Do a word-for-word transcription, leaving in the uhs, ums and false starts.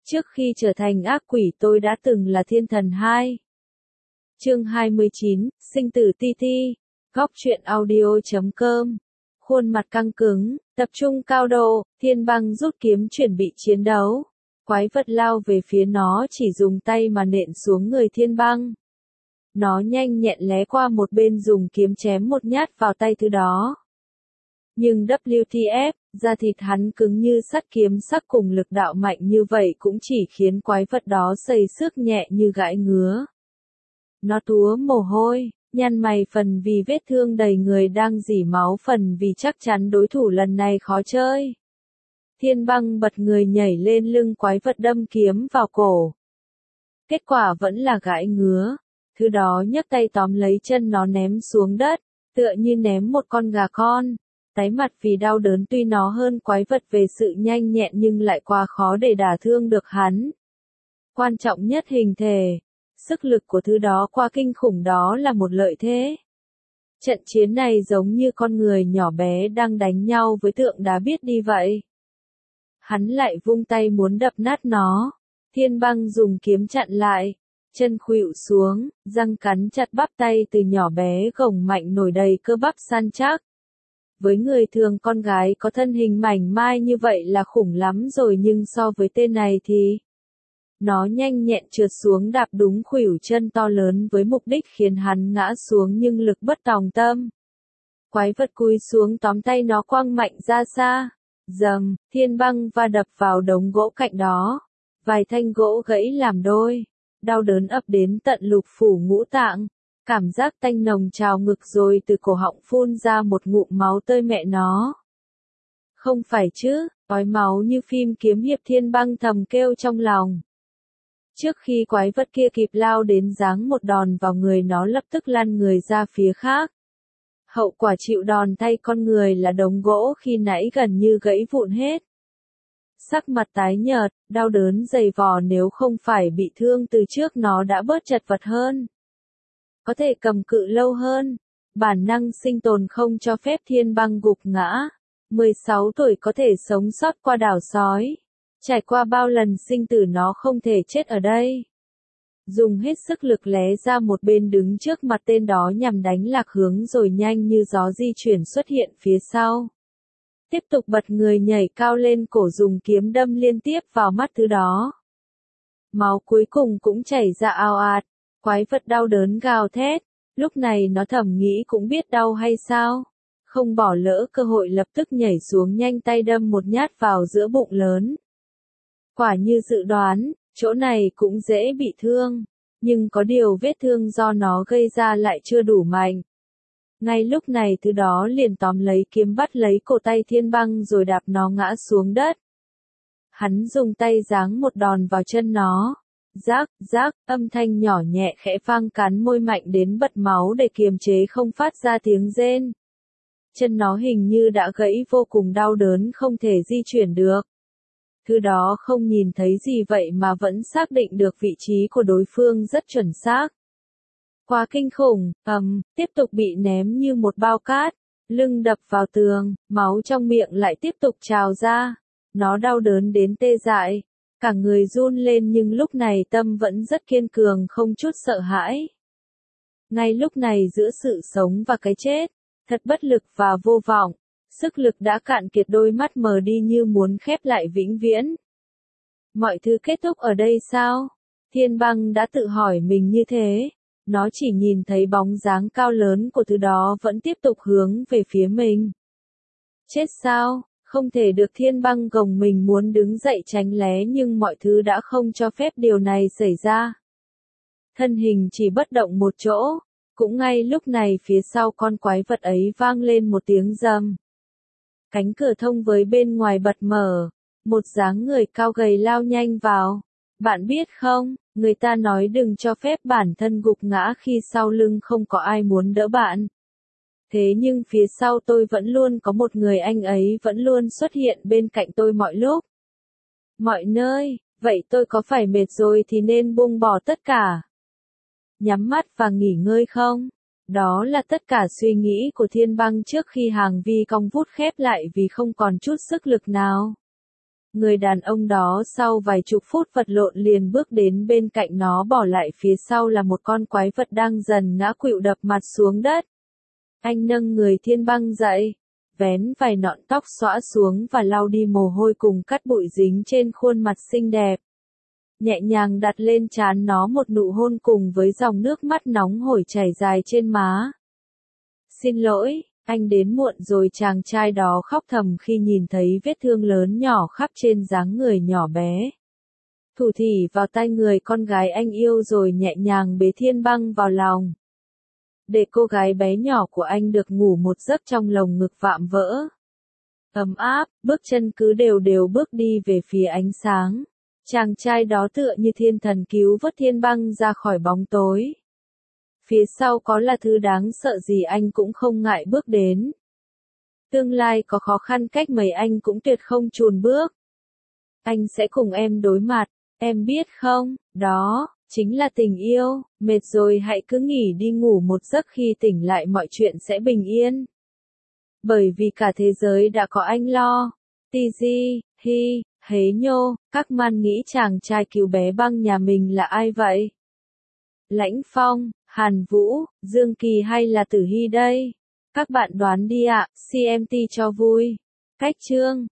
Trước khi trở thành ác quỷ tôi đã từng là thiên thần hai. Chương hai mươi chín, sinh tử ti ti. Góc truyện audio chấm com. Khuôn mặt căng cứng, tập trung cao độ, Thiên Băng rút kiếm chuẩn bị chiến đấu. Quái vật lao về phía nó chỉ dùng tay mà nện xuống người Thiên Băng. Nó nhanh nhẹn lé qua một bên dùng kiếm chém một nhát vào tay thứ đó. Nhưng vê kép tê ép, da thịt hắn cứng như sắt, kiếm sắc cùng lực đạo mạnh như vậy cũng chỉ khiến quái vật đó xây xước nhẹ như gãi ngứa. Nó túa mồ hôi, nhăn mày phần vì vết thương đầy người đang rỉ máu, phần vì chắc chắn đối thủ lần này khó chơi. Thiên Băng bật người nhảy lên lưng quái vật đâm kiếm vào cổ. Kết quả vẫn là gãi ngứa. Thứ đó nhấc tay tóm lấy chân nó ném xuống đất, tựa như ném một con gà con. Tái mặt vì đau đớn, tuy nó hơn quái vật về sự nhanh nhẹn nhưng lại quá khó để đả thương được hắn. Quan trọng nhất hình thể. Sức lực của thứ đó quá kinh khủng, đó là một lợi thế. Trận chiến này giống như con người nhỏ bé đang đánh nhau với tượng đá biết đi vậy. Hắn lại vung tay muốn đập nát nó. Thiên Băng dùng kiếm chặn lại. Chân khuỵu xuống, răng cắn chặt bắp tay từ nhỏ bé gồng mạnh nổi đầy cơ bắp săn chắc. Với người thường con gái có thân hình mảnh mai như vậy là khủng lắm rồi, nhưng so với tên này thì... Nó nhanh nhẹn trượt xuống đạp đúng khuỷu chân to lớn với mục đích khiến hắn ngã xuống nhưng lực bất tòng tâm. Quái vật cúi xuống tóm tay nó quăng mạnh ra xa. Dầm, Thiên Băng va đập vào đống gỗ cạnh đó. Vài thanh gỗ gãy làm đôi. Đau đớn ập đến tận lục phủ ngũ tạng. Cảm giác tanh nồng trào ngực rồi từ cổ họng phun ra một ngụm máu tơi mẹ nó. Không phải chứ, ói máu như phim kiếm hiệp, Thiên Băng thầm kêu trong lòng. Trước khi quái vật kia kịp lao đến giáng một đòn vào người, nó lập tức lăn người ra phía khác. Hậu quả chịu đòn thay con người là đống gỗ khi nãy gần như gãy vụn hết. Sắc mặt tái nhợt, đau đớn dày vò, nếu không phải bị thương từ trước nó đã bớt chật vật hơn. Có thể cầm cự lâu hơn. Bản năng sinh tồn không cho phép Thiên Băng gục ngã. mười sáu tuổi có thể sống sót qua đảo sói. Trải qua bao lần sinh tử nó không thể chết ở đây. Dùng hết sức lực lé ra một bên đứng trước mặt tên đó nhằm đánh lạc hướng, rồi nhanh như gió di chuyển xuất hiện phía sau. Tiếp tục bật người nhảy cao lên cổ, dùng kiếm đâm liên tiếp vào mắt thứ đó. Máu cuối cùng cũng chảy ra ào ạt. Quái vật đau đớn gào thét. Lúc này nó thầm nghĩ cũng biết đau hay sao. Không bỏ lỡ cơ hội, lập tức nhảy xuống nhanh tay đâm một nhát vào giữa bụng lớn. Quả như dự đoán, chỗ này cũng dễ bị thương. Nhưng có điều vết thương do nó gây ra lại chưa đủ mạnh. Ngay lúc này thứ đó liền tóm lấy kiếm bắt lấy cổ tay Thiên Băng rồi đạp nó ngã xuống đất. Hắn dùng tay giáng một đòn vào chân nó. Rác, rác, âm thanh nhỏ nhẹ khẽ vang, cắn môi mạnh đến bật máu để kiềm chế không phát ra tiếng rên. Chân nó hình như đã gãy, vô cùng đau đớn, không thể di chuyển được. Thứ đó không nhìn thấy gì vậy mà vẫn xác định được vị trí của đối phương rất chuẩn xác. Quá kinh khủng, ầm, tiếp tục bị ném như một bao cát, lưng đập vào tường, máu trong miệng lại tiếp tục trào ra. Nó đau đớn đến tê dại, cả người run lên, nhưng lúc này tâm vẫn rất kiên cường, không chút sợ hãi. Ngay lúc này giữa sự sống và cái chết, thật bất lực và vô vọng, sức lực đã cạn kiệt, đôi mắt mờ đi như muốn khép lại vĩnh viễn. Mọi thứ kết thúc ở đây sao? Thiên Băng đã tự hỏi mình như thế. Nó chỉ nhìn thấy bóng dáng cao lớn của thứ đó vẫn tiếp tục hướng về phía mình. Chết sao? Không thể được, Thiên Băng gồng mình muốn đứng dậy tránh né, nhưng mọi thứ đã không cho phép điều này xảy ra. Thân hình chỉ bất động một chỗ. Cũng ngay lúc này phía sau con quái vật ấy vang lên một tiếng rầm. Cánh cửa thông với bên ngoài bật mở. Một dáng người cao gầy lao nhanh vào. Bạn biết không, người ta nói đừng cho phép bản thân gục ngã khi sau lưng không có ai muốn đỡ bạn. Thế nhưng phía sau tôi vẫn luôn có một người, anh ấy vẫn luôn xuất hiện bên cạnh tôi mọi lúc. Mọi nơi, vậy tôi có phải mệt rồi thì nên buông bỏ tất cả? Nhắm mắt và nghỉ ngơi không? Đó là tất cả suy nghĩ của Thiên Băng trước khi hàng vi cong vút khép lại vì không còn chút sức lực nào. Người đàn ông đó sau vài chục phút vật lộn liền bước đến bên cạnh nó, bỏ lại phía sau là một con quái vật đang dần ngã khuỵu đập mặt xuống đất. Anh nâng người Thiên Băng dậy, vén vài nọn tóc xõa xuống và lau đi mồ hôi cùng cát bụi dính trên khuôn mặt xinh đẹp. Nhẹ nhàng đặt lên trán nó một nụ hôn cùng với dòng nước mắt nóng hổi chảy dài trên má. Xin lỗi, anh đến muộn rồi, chàng trai đó khóc thầm khi nhìn thấy vết thương lớn nhỏ khắp trên dáng người nhỏ bé. Thủ thỉ vào tai người con gái anh yêu rồi nhẹ nhàng bế Thiên Băng vào lòng. Để cô gái bé nhỏ của anh được ngủ một giấc trong lồng ngực vạm vỡ. Ấm áp, bước chân cứ đều đều bước đi về phía ánh sáng. Chàng trai đó tựa như thiên thần cứu vớt Thiên Băng ra khỏi bóng tối. Phía sau có là thứ đáng sợ gì anh cũng không ngại bước đến. Tương lai có khó khăn cách mấy anh cũng tuyệt không chùn bước. Anh sẽ cùng em đối mặt, em biết không, đó, chính là tình yêu, mệt rồi hãy cứ nghỉ đi ngủ một giấc, khi tỉnh lại mọi chuyện sẽ bình yên. Bởi vì cả thế giới đã có anh lo. Tz, Hi, Hế Nhô, các man nghĩ chàng trai cứu bé Băng nhà mình là ai vậy? Lãnh Phong, Hàn Vũ, Dương Kỳ hay là Tử Hy đây? Các bạn đoán đi ạ, xê em tê cho vui. Cách chương